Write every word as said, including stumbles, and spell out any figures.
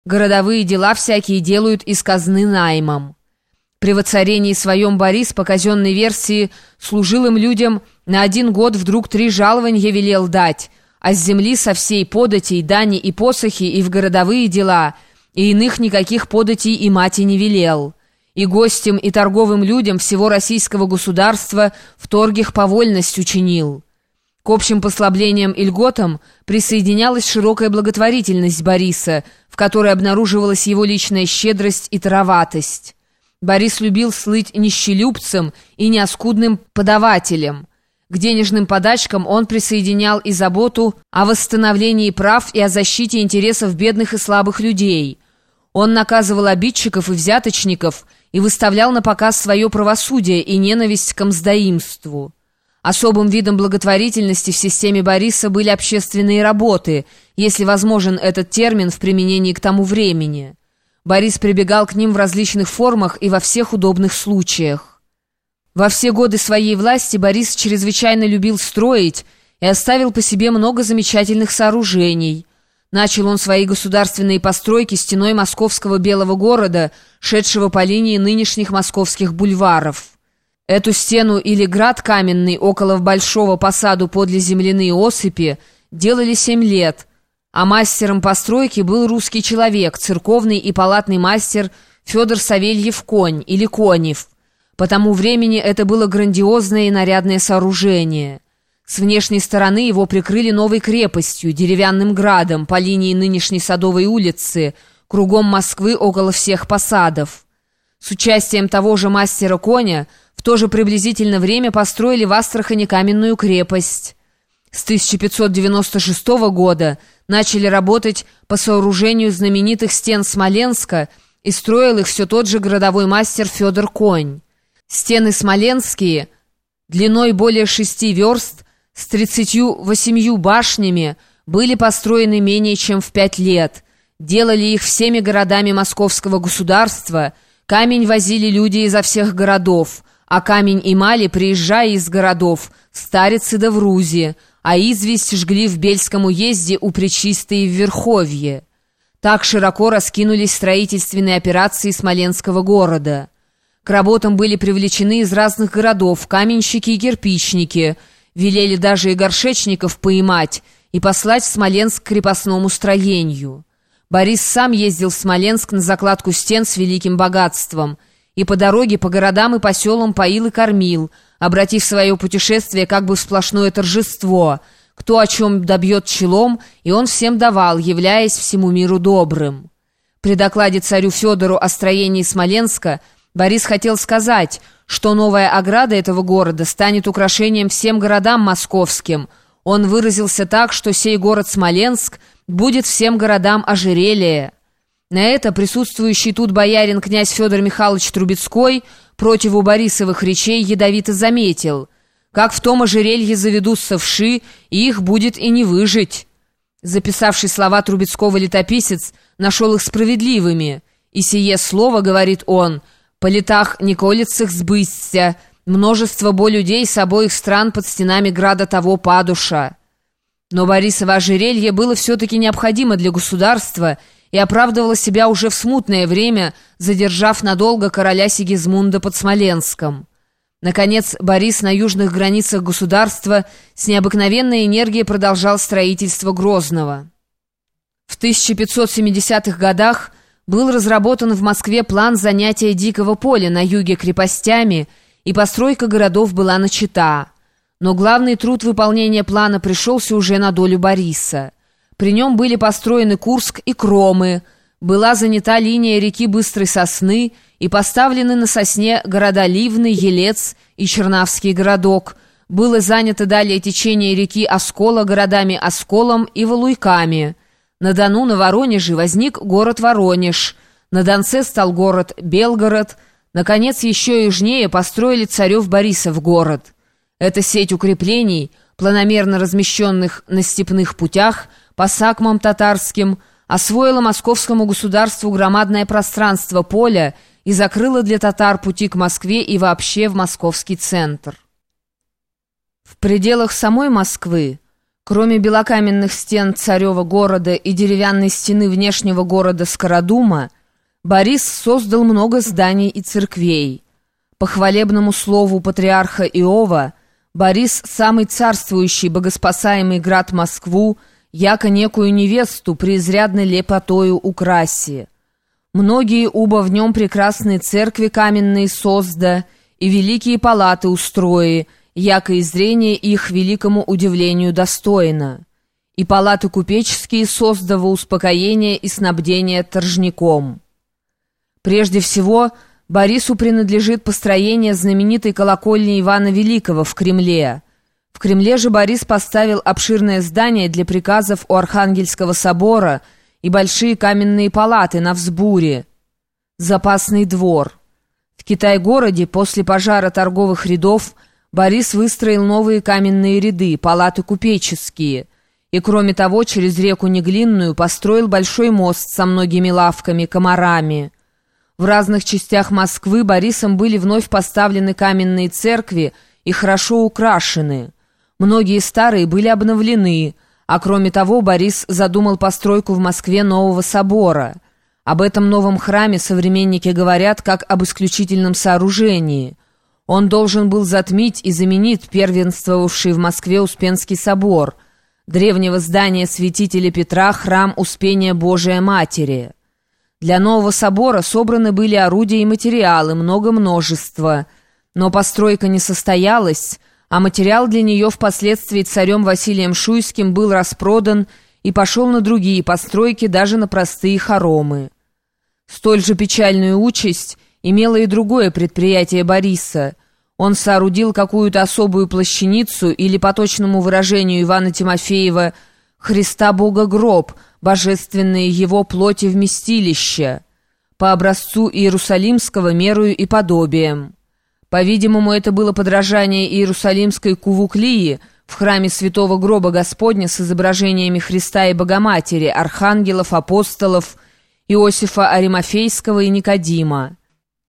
Городовые дела всякие делают из казны наймом. При воцарении своем Борис, по казенной версии, служилым людям на один год вдруг три жалованья велел дать, а с земли со всей податей, дани и посохи и в городовые дела, и иных никаких податей и мати не велел. И гостям, и торговым людям всего российского государства в торгах повольность учинил. К общим послаблениям и льготам присоединялась широкая благотворительность Бориса, в которой обнаруживалась его личная щедрость и тароватость. Борис любил слыть нищелюбцем и неоскудным подавателем. К денежным подачкам он присоединял и заботу о восстановлении прав и о защите интересов бедных и слабых людей. Он наказывал обидчиков и взяточников и выставлял на показ свое правосудие и ненависть к мздоимству. Особым видом благотворительности в системе Бориса были общественные работы, если возможен этот термин в применении к тому времени. Борис прибегал к ним в различных формах и во всех удобных случаях. Во все годы своей власти Борис чрезвычайно любил строить и оставил по себе много замечательных сооружений. Начал он свои государственные постройки стеной московского Белого города, шедшего по линии нынешних московских бульваров. Эту стену или град каменный около большого посаду подле земляные осыпи делали семь лет, а мастером постройки был русский человек, церковный и палатный мастер Федор Савельев Конь или Конев. По тому времени это было грандиозное и нарядное сооружение. С внешней стороны его прикрыли новой крепостью, деревянным градом по линии нынешней Садовой улицы, кругом Москвы около всех посадов. С участием того же мастера Коня в то же приблизительно время построили в Астрахани каменную крепость. С тысяча пятьсот девяносто шестого года начали работать по сооружению знаменитых стен Смоленска, и строил их все тот же городовой мастер Федор Конь. Стены смоленские, длиной более шести верст, с тридцатью восемью башнями, были построены менее чем в пять лет. Делали их всеми городами московского государства, камень возили люди изо всех городов, а камень имали, приезжая из городов, Старицы да Врузи, а известь жгли в Бельском уезде у Пречистой и в Верховье. Так широко раскинулись строительственные операции Смоленского города. К работам были привлечены из разных городов каменщики и кирпичники, велели даже и горшечников поймать и послать в Смоленск к крепостному строению. Борис сам ездил в Смоленск на закладку стен с великим богатством, и по дороге по городам и поселам поил и кормил, обратив свое путешествие как бы в сплошное торжество. Кто о чем добьет челом, и он всем давал, являясь всему миру добрым. При докладе царю Федору о строении Смоленска Борис хотел сказать, что новая ограда этого города станет украшением всем городам московским. Он выразился так, что сей город Смоленск будет всем городам ожерелье. На это присутствующий тут боярин князь Федор Михайлович Трубецкой противу Борисовых речей ядовито заметил: «Как в том ожерелье заведутся вши, их будет и не выжить». Записавший слова Трубецкого летописец нашел их справедливыми. «И сие слово, — говорит он, — по летах не колется сбысться, множество бо людей с обоих стран под стенами града того падуша». Но Борисово ожерелье было все-таки необходимо для государства и оправдывало себя уже в смутное время, задержав надолго короля Сигизмунда под Смоленском. Наконец, Борис на южных границах государства с необыкновенной энергией продолжал строительство Грозного. В тысяча пятьсот семидесятых годах был разработан в Москве план занятия Дикого поля на юге крепостями, и постройка городов была начата. Но главный труд выполнения плана пришелся уже на долю Бориса. При нем были построены Курск и Кромы, была занята линия реки Быстрой Сосны и поставлены на Сосне города Ливны, Елец и Чернавский городок. Было занято далее течение реки Оскола городами Осколом и Валуйками. На Дону, на Воронеже возник город Воронеж, на Донце стал город Белгород, наконец еще южнее построили Царев-Борисов город. Эта сеть укреплений, планомерно размещенных на степных путях по сакмам татарским, освоила московскому государству громадное пространство поля и закрыла для татар пути к Москве и вообще в московский центр. В пределах самой Москвы Кроме белокаменных стен царева города и деревянной стены внешнего города Скородума, Борис создал много зданий и церквей. По хвалебному слову патриарха Иова, Борис, самый царствующий богоспасаемый град Москву, яко некую невесту преизрядной лепотою украси. Многие убо в нем прекрасные церкви каменные созда и великие палаты устрои, яко и зрение их великому удивлению достойно. И палаты купеческие созда во успокоение и снабдение торжником. Прежде всего, Борису принадлежит построение знаменитой колокольни Ивана Великого в Кремле. В Кремле же Борис поставил обширное здание для приказов у Архангельского собора и большие каменные палаты на взбуре, запасный двор. В Китай-городе после пожара торговых рядов Борис выстроил новые каменные ряды, палаты купеческие, и, кроме того, через реку Неглинную построил большой мост со многими лавками, комарами. В разных частях Москвы Борисом были вновь поставлены каменные церкви и хорошо украшены. Многие старые были обновлены, а кроме того Борис задумал постройку в Москве нового собора. Об этом новом храме современники говорят как об исключительном сооружении. Он должен был затмить и заменить первенствовавший в Москве Успенский собор, древнего здания святителя Петра, храм Успения Божия Матери. Для нового собора собраны были орудия и материалы, много множества, но постройка не состоялась, а материал для нее впоследствии царем Василием Шуйским был распродан и пошел на другие постройки, даже на простые хоромы. Столь же печальную участь имело и другое предприятие Бориса. Он соорудил какую-то особую плащаницу, или, по точному выражению Ивана Тимофеева, «Христа Бога гроб», божественные его плоти вместилища, по образцу Иерусалимского мерою и подобием. По-видимому, это было подражание Иерусалимской Кувуклии в храме Святого Гроба Господня с изображениями Христа и Богоматери, архангелов, апостолов, Иосифа Аримафейского и Никодима.